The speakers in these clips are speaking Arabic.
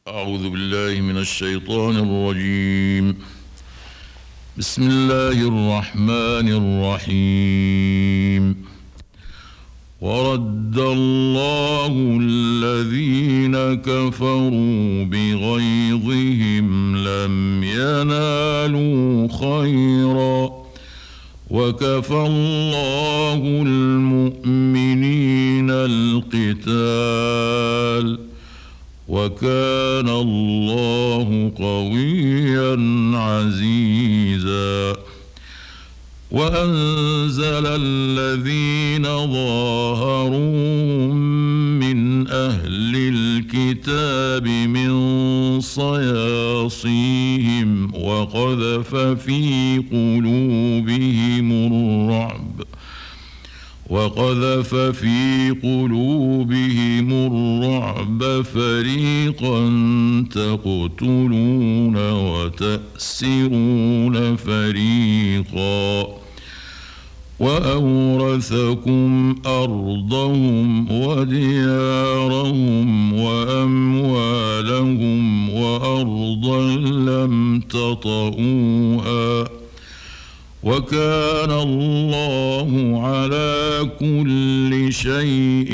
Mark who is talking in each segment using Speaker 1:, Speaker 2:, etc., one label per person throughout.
Speaker 1: أعوذ بالله من الشيطان الرجيم. بسم الله الرحمن الرحيم. ورد الله الذين كفروا بغيظهم لم ينالوا خيرا وكفى الله المؤمنين القتال وكان الله قويا عزيزا. وأنزل الذين ظاهروهم من أهل الكتاب من صياصيهم وقذف في قلوبهم الرعب فريقا تقتلون وتأسرون فريقا وأورثكم أرضهم وديارهم وأموالهم وأرضا لم تطئوها وكان الله على كل شيء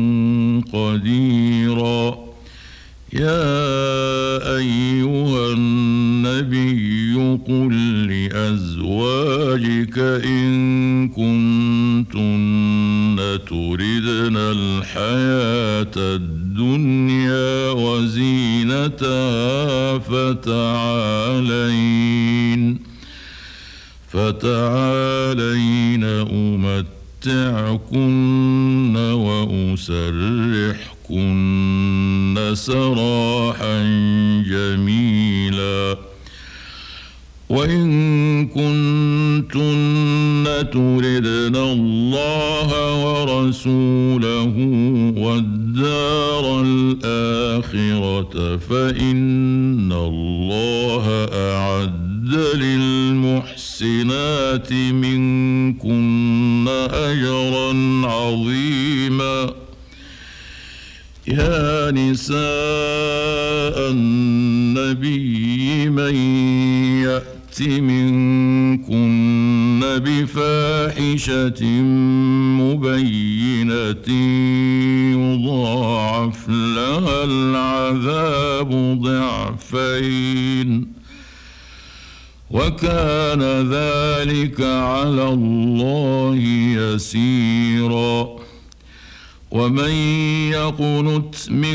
Speaker 1: قديرا. يا أيها النبي قل لأزواجك إن كنتن تردن الحياة الدنيا وزينتها فتعالين أمتعكن وأسرحكن سراحا جميلا. وإن كنتن تردن الله ورسوله والدار الآخرة فإن الله أعد للمحسنات منكن أجرا عظيما. يا نساء النبي من يأت منكن بفاحشة مبينة يضاعف لها العذاب ضعفين وكان ذلك على الله يسيرا. ومن يقنت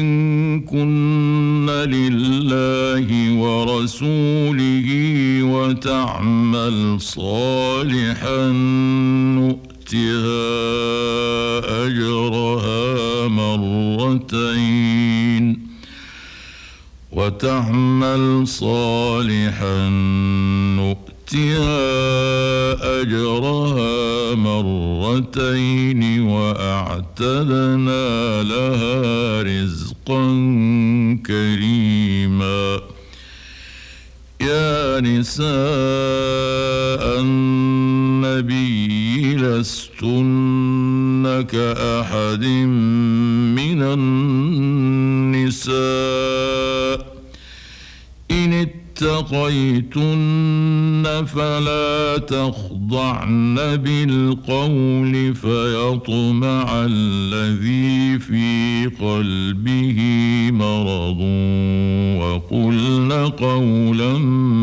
Speaker 1: منكن لله ورسوله وتعمل صالحا نؤتها أجرها مرتين وأعتدنا لها رزقا كريما. يا نساء النبي لستن كأحد من النساء إن اتقيتن فلا تخضعن بالقول فيطمع الذي في قلبه مرض وقلن قولا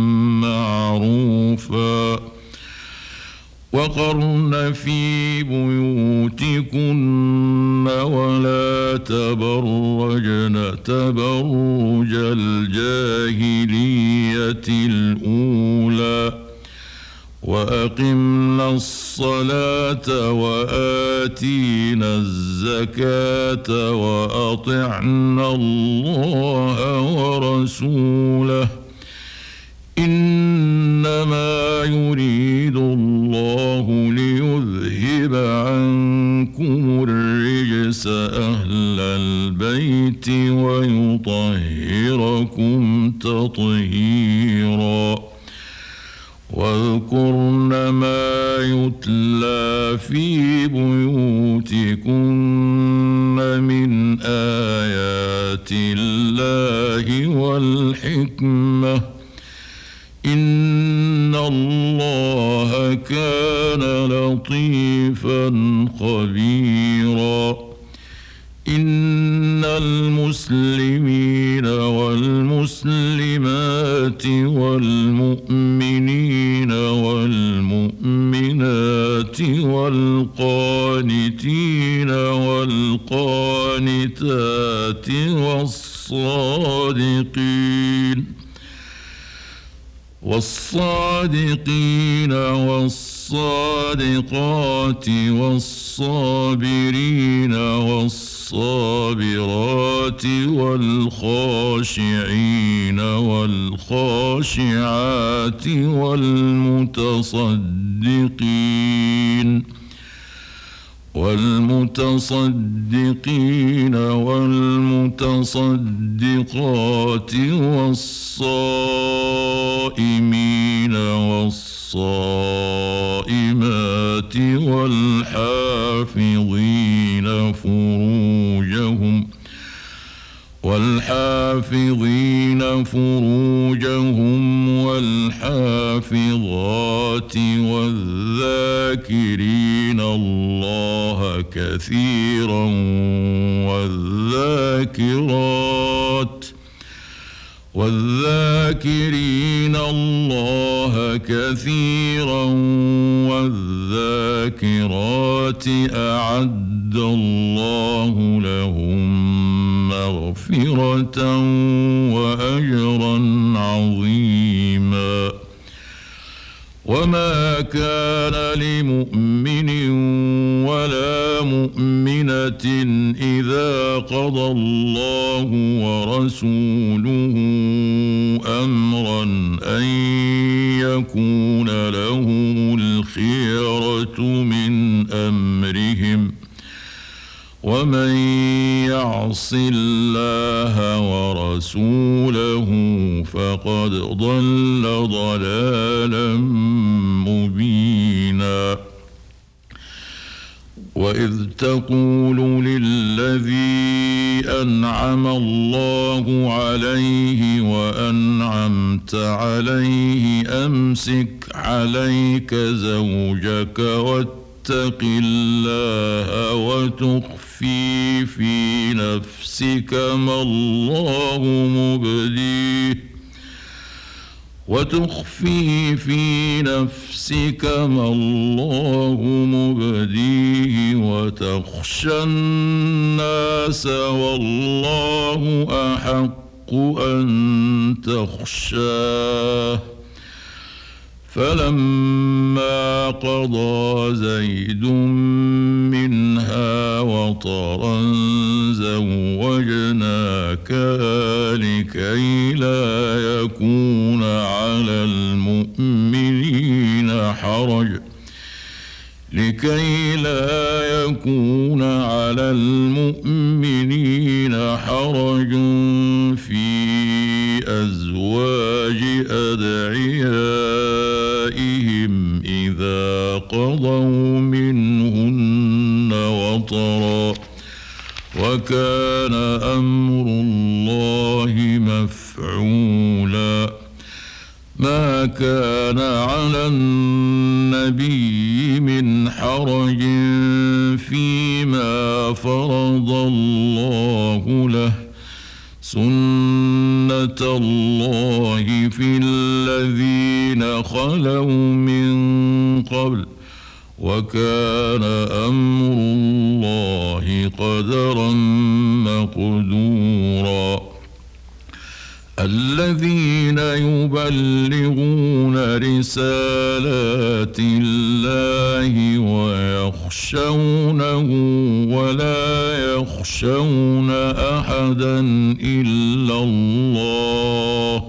Speaker 1: معروفا. وقرن في بيوتكن ولا تبرجن تبرج الجاهلية الأولى وأقمنا الصلاة وآتينا الزكاة وأطعنا الله ورسوله إنما يريد الله ليذهب عنكم الرجس أهل البيت ويطهركم تطهيرا. واذكرن ما يتلى في بيوتكن من آيات الله والحكمة إن الله كان لطيفا خبيرا إن المسلمين والمسلمات والمؤمنين والمؤمنات والقانتين والقانتات والصادقين والصادقات والصابرين والصابرات والخاشعين والخاشعات والمتصدقين والمتصدقات والصائمين والصائمات والحافظين فروجهم والحافظات والذاكرين الله كثيرا والذاكرين الله كثيرا والذاكرات أعد الله لهم مغفرة وأجرا عظيما وما كان لمؤمن ولا مؤمنة إذا قضى الله ورسوله أمرا أن يكون لهم الخيرة من أمرهم ومن يعص الله ورسوله فقد ضل ضلالا مبينا وإذ تقول للذي أنعم الله عليه وأنعمت عليه أمسك عليك زوجك واتق الله وتخفي في نفسك ما الله مبديه وتخشى الناس والله أحق أن تخشاه فلما قضى زيد منها وطرا زوجناكها لكي لا يكون على المؤمنين حرج في أزواج أدعيائهم إذا قضوا منهن وطرا وكان أمر الله مفعولا ما كان على النبي من حرج فيما فرض الله له سنة الله في الذين خلوا من قبل وكان أمر الله قدرا مقدورا الذين يبلغون رسالات الله ويخشونه ولا يخشون أحدا إلا الله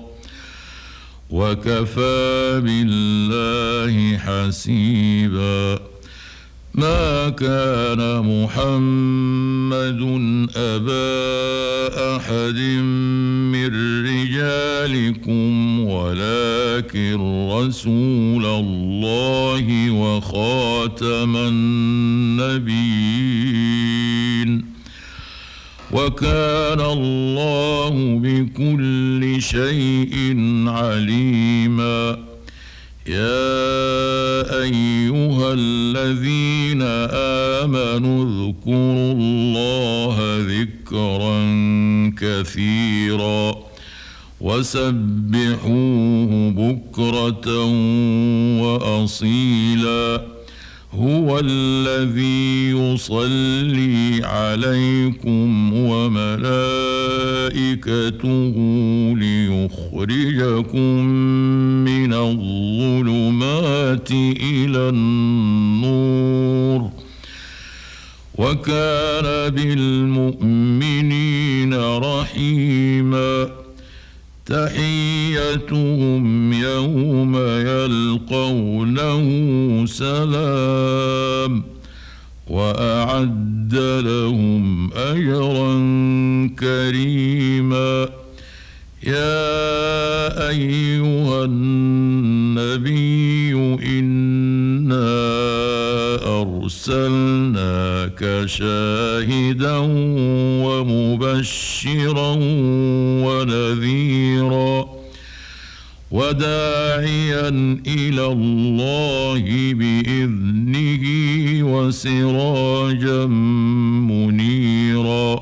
Speaker 1: وكفى بالله حسيبا ما كان محمد أبا أحد من رجالكم ولكن رسول الله وكان الله بكل شيء عليما. يا أيها الذين آمنوا اذكروا الله ذكرا كثيرا وسبحوه بكرة وأصيلا. هو الذي يصلي عليكم وملائكته ليخرجكم من الظلمات إلى النور، وكان بالمؤمنين رحيما. تحيتهم يوم يلقونه سلام، وأعد لهم أجرا كريما. يا أيها النبي إنا أرسلناك شاهدا ومبشرا ونذيرا وداعيا إلى الله بإذنه وسراجا منيرا.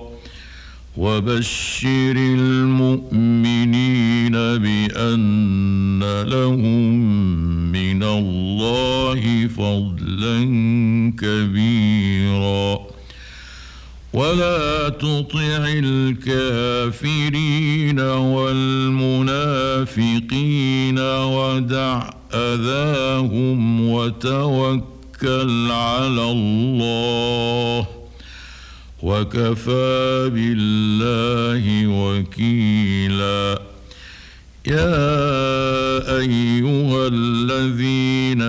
Speaker 1: وبشر المؤمنين بأن لهم من الله فضلا كبيرا. ولا تطع الكافرين والمنافقين ودع أذاهم وتوكل على الله، وكفى بالله وكيلا. يا أيها الذين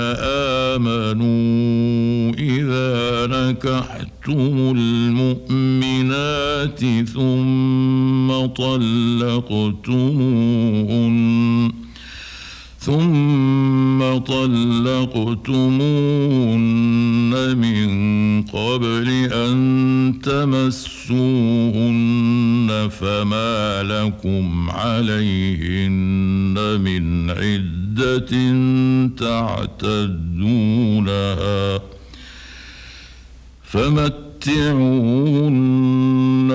Speaker 1: آمنوا إذا نكحتم المؤمنات ثم طلقتموهن من قبل أن تمسوهن فما لكم عليهن من عدة تعتدونها، فمتعوهن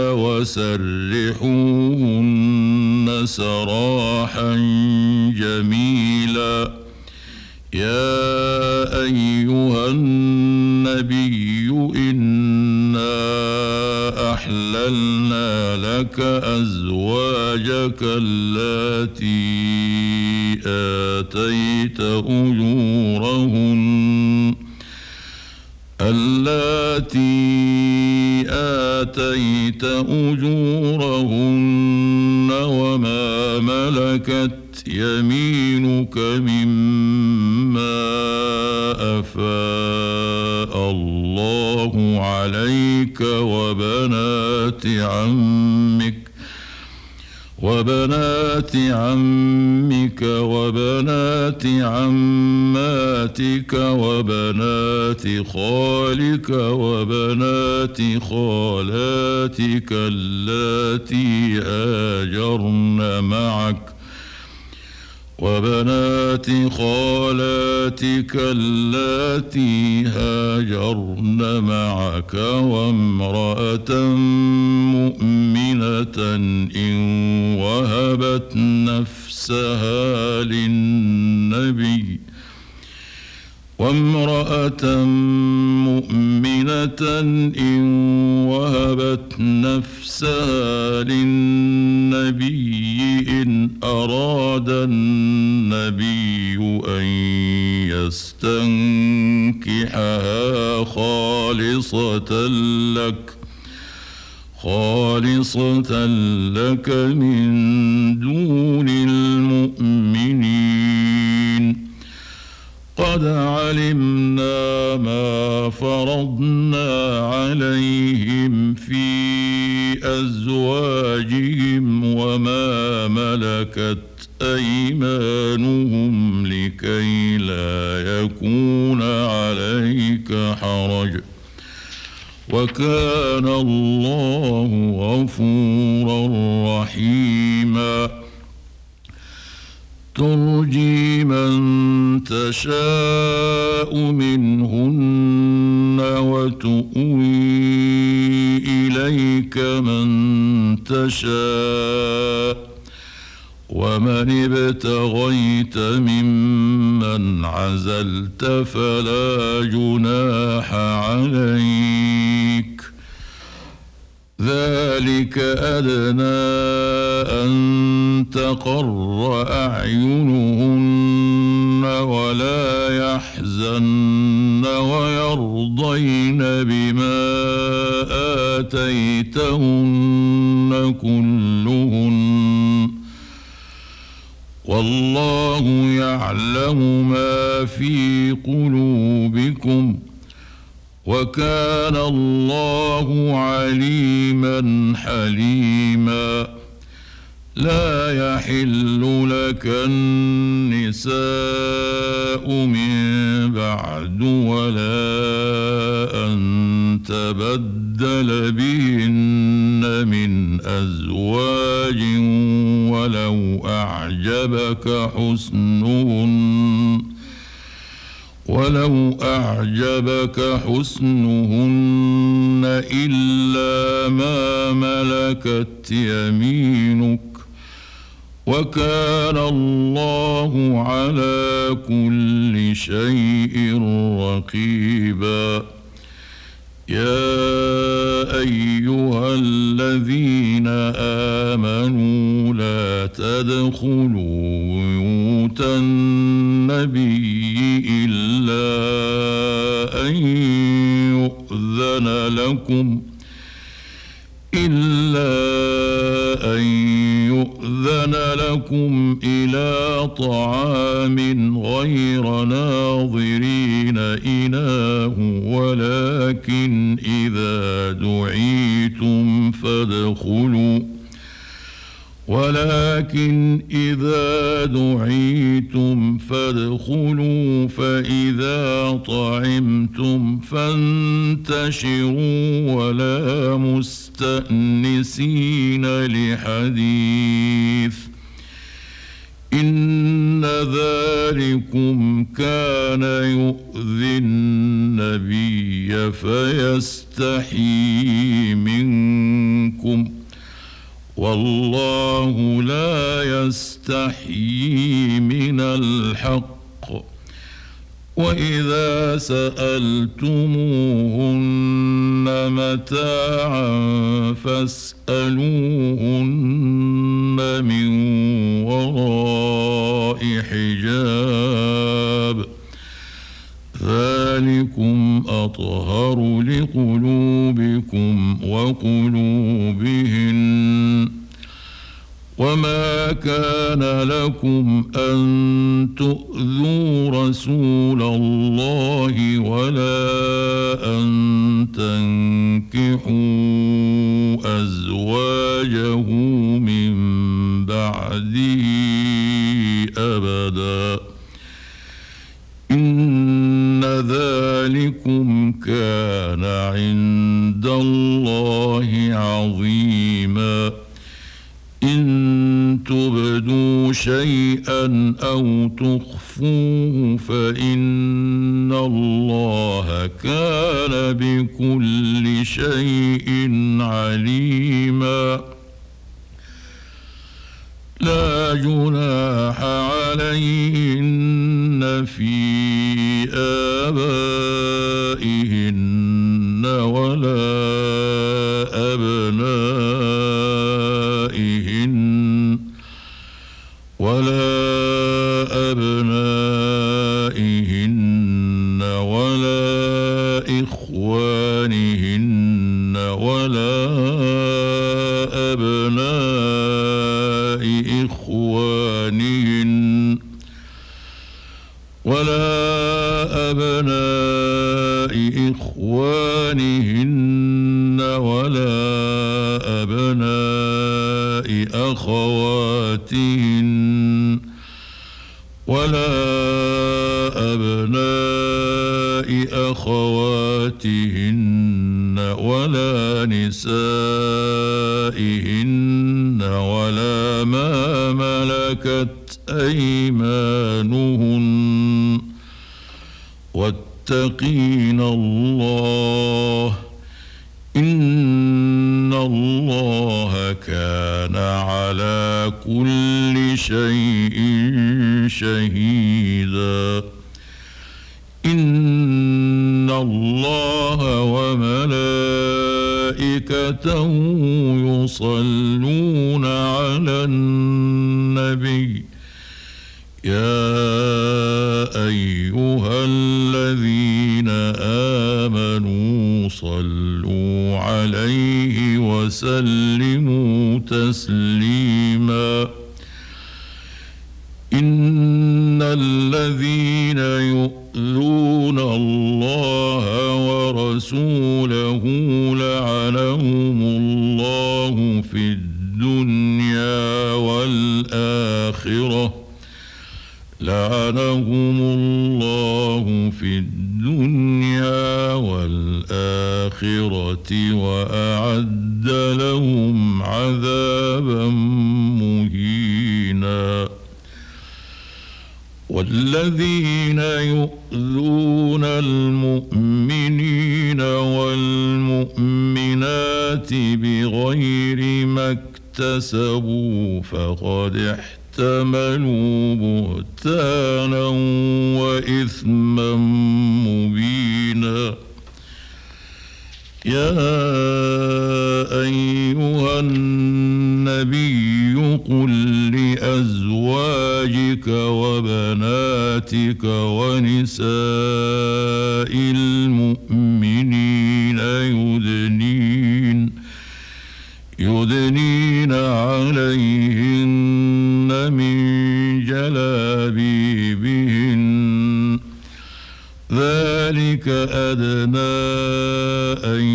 Speaker 1: وسرحوهن سراحا جميلا. يا أيها النبي إنا أحللنا لك أزواجك اللاتي آتيت أجورهن وما ملكت يمينك مما أفاء الله عليك وبنات عمك وبنات عماتك وبنات خالك وبنات خالاتك اللاتي هاجرن معك وامرأة مؤمنة إن وهبت نفسها للنبي إن أراد النبي أن يستنكحها خالصة لك من دون المؤمنين. قد علمنا ما فرضنا عليهم في أزواجهم وما ملكت أيمانهم لكي لا يكون عليك حرج. وكان الله غفورا رحيما ترجي من تشاء منهن وتؤوي إليك من تشاء ومن ابتغيت ممن عزلت فلا جناح عليك ذلك أدنى أن تقر أعينهن ولا يحزن ويرضين بما آتيتهن كلهن والله يعلم ما في قلوبكم وكان الله عليما حليما لا يحل لك النساء من بعد ولا أن تبدل بهن من أزواج ولو أعجبك حسنهن إلا ما ملكت يمينك وكان الله على كل شيء رقيبا يا أيها الذين آمنوا لا تدخلوا بيوت النبي إلا أن يؤذن لكم إلى طعام غير ناظرين إناه ولكن إذا دعيتم فادخلوا فإذا طعمتم فانتشروا ولا مستأنسين لحديث إن ذلكم كان يؤذي النبي فيستحيي منكم والله لا يستحيي من الحق وإذا سألتموهن متاعا فاسألوهن من وراء حجاب ذلكم أطهر لقلوبكم وقلوبهن وما كان لكم أن تؤذوا رسول الله ولا أن تنكحوا أزواجه من بعده أبدا إن ذلكم كان عند الله عظيما إن تبدوا شيئا أو تخفوه فإن الله كان بكل شيء عليما لا جناح عليهن في آبائهن ولا أبنائهن ولا إخوانهن ولا أبناء إخوانهن ولا أبناء أخواتهن ولا أبناء أخواتهن ولا نسائهن ولا ما ملكت أيمانهن واتقين الله إن الله كان على كل شيء شهيدا إن الله وملائكته يصلون على النبي يا أيها الذين آمنوا صلوا عليه وسلموا تسليما إن الذين يؤذون الله ورسوله لعنهم الله في الدنيا والآخرة لعنهم الله في الدنيا والآخرة وأعد لهم عذابا مهينا والذين يؤذون المؤمنين والمؤمنات بغير ما اكتسبوا فقد احتملوا بهتانا وإثما مبينا يا أيها النبي قل لأزواجك وبناتك ونساء المؤمنين يدنين عليهن من جلابيبهن ذلك أدنى أن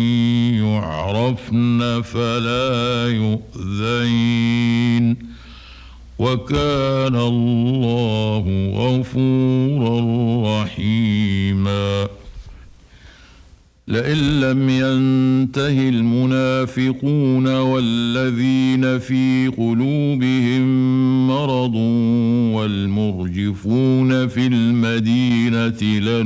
Speaker 1: يعرفن فلا يؤذين وكان الله غفورا رحيما لئن لم ينته المنافقون والذين في قلوبهم مرض والمرجفون في المدينة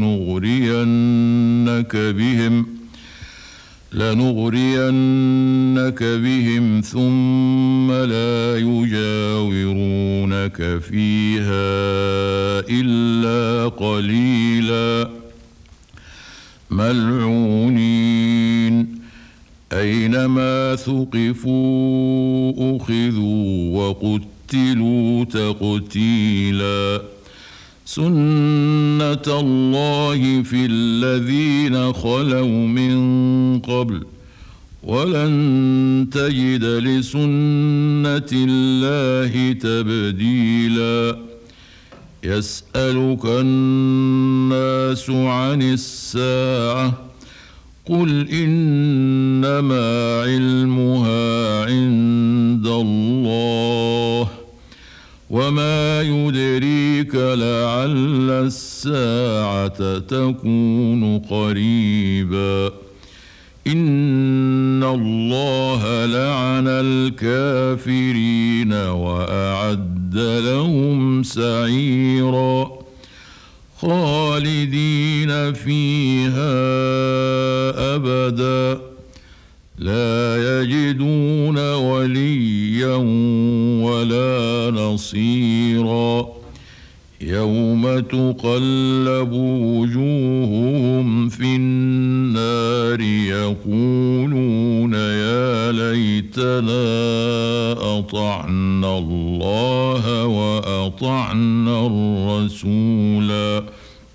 Speaker 1: لنغرينك بهم ثم لا يجاورونك فيها إلا قليلا ملعونين أينما ثقفوا أخذوا وقتلوا تقتيلا سنة الله في الذين خلوا من قبل ولن تجد لسنة الله تبديلا يسألك الناس عن الساعة قل إنما علمها عند الله وما يدريك لعل الساعة تكون قريبا إن الله لعن الكافرين وأعد لهم سعيرا خالدين فيها أبدا لا يجدون وليا ولا نصيرا يوم تقلب وجوههم في النار يقولون يا ليتنا أطعنا الله وأطعنا الرسولا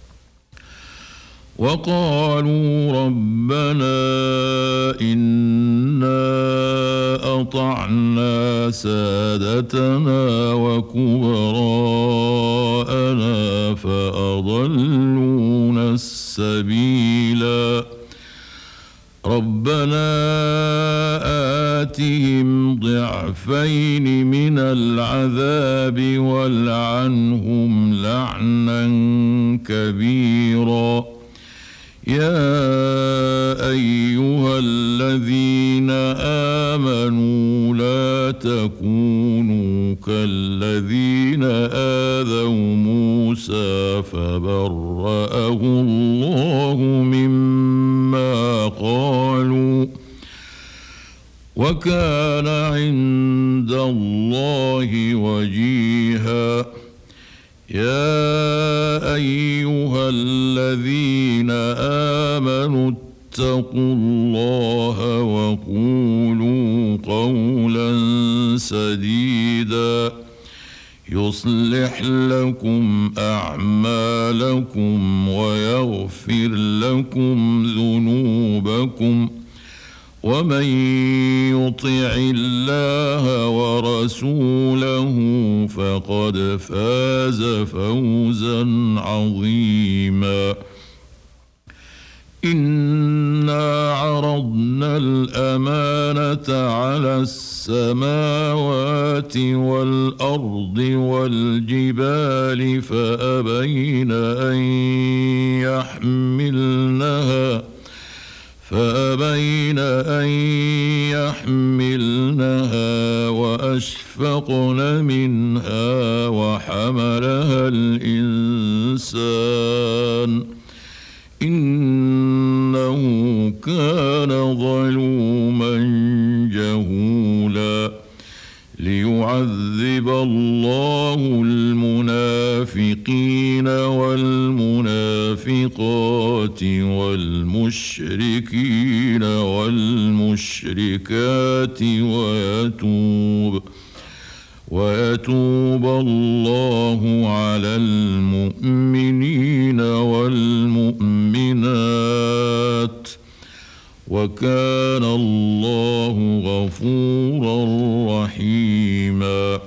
Speaker 1: وقالوا ربنا إنا أطعنا سادتنا وكبراءنا فأضلونا السبيلا ربنا آتهم ضعفين من العذاب والعنهم لعنا كبيرا يا أيها الذين آمنوا لا تكونوا كالذين آذوا موسى فبرأه الله مما قالوا وكان عند الله وجيها. يا أيها الذين آمنوا اتقوا الله وقولوا قولا سديدا يصلح لكم أعمالكم ويغفر لكم ذنوبكم ومن يطع الله ورسوله فقد فاز فوزا عظيما. إنا عرضنا الأمانة على السماوات والأرض والجبال فأبين أن يحملنها وأشفقن منها وحملها الإنسان إنه كان ظلوما جهولا. ليعذب الله المنافقين والمنافقات والمشركين والمشركات ويتوب الله على المؤمنين والمؤمنات وكان الله غفورا رحيما.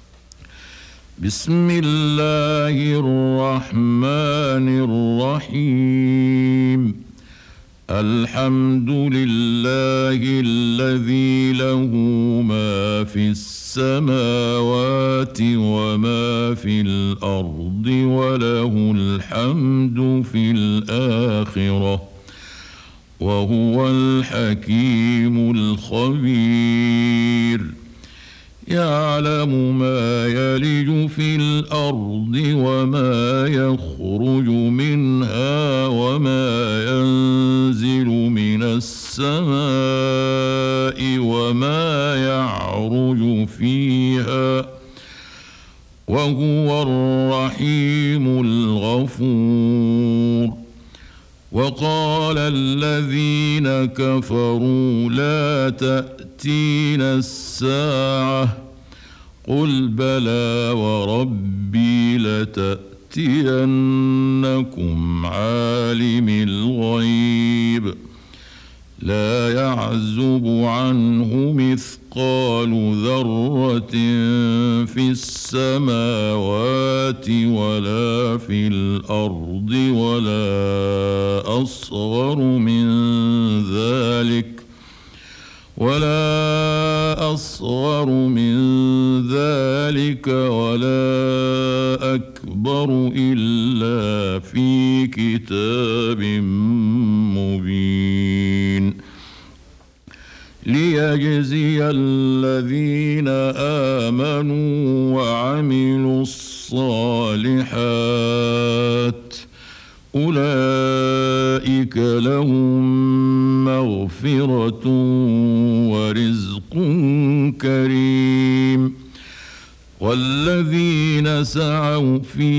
Speaker 1: بسم الله الرحمن الرحيم. الحمد لله الذي له ما في السماوات وما في الأرض وله الحمد في الآخرة وهو الحكيم الخبير. يعلم ما يلج في الأرض وما يخرج منها وما ينزل من السماء وما يعرج فيها وهو الرحيم الغفور. وقال الذين كفروا لا تأتينا الساعة قل بلى وربي لتأتينكم عالم الغيب لا يعزب عنه مثقال ذرة في السماوات ولا في الأرض ولا أصغر من ذلك ولا أكبر إلا في كتاب مبين. ليجزي الذين آمنوا وعملوا الصالحات أولئك لهم مغفرة ورزق كريم. والذين سعوا في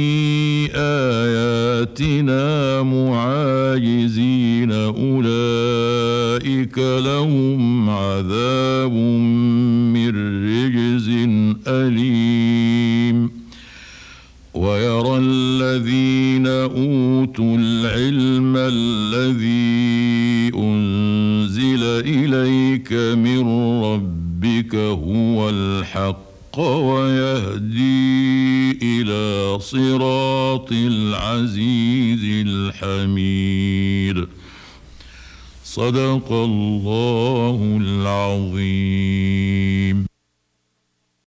Speaker 1: آياتنا معاجزين أولئك لهم عذاب من رجز أليم. ويرى الذين أوتوا العلم الذي أنزل إليك من ربك هو الحق ويهدي إلى صراط العزيز الحميد. صدق الله العظيم.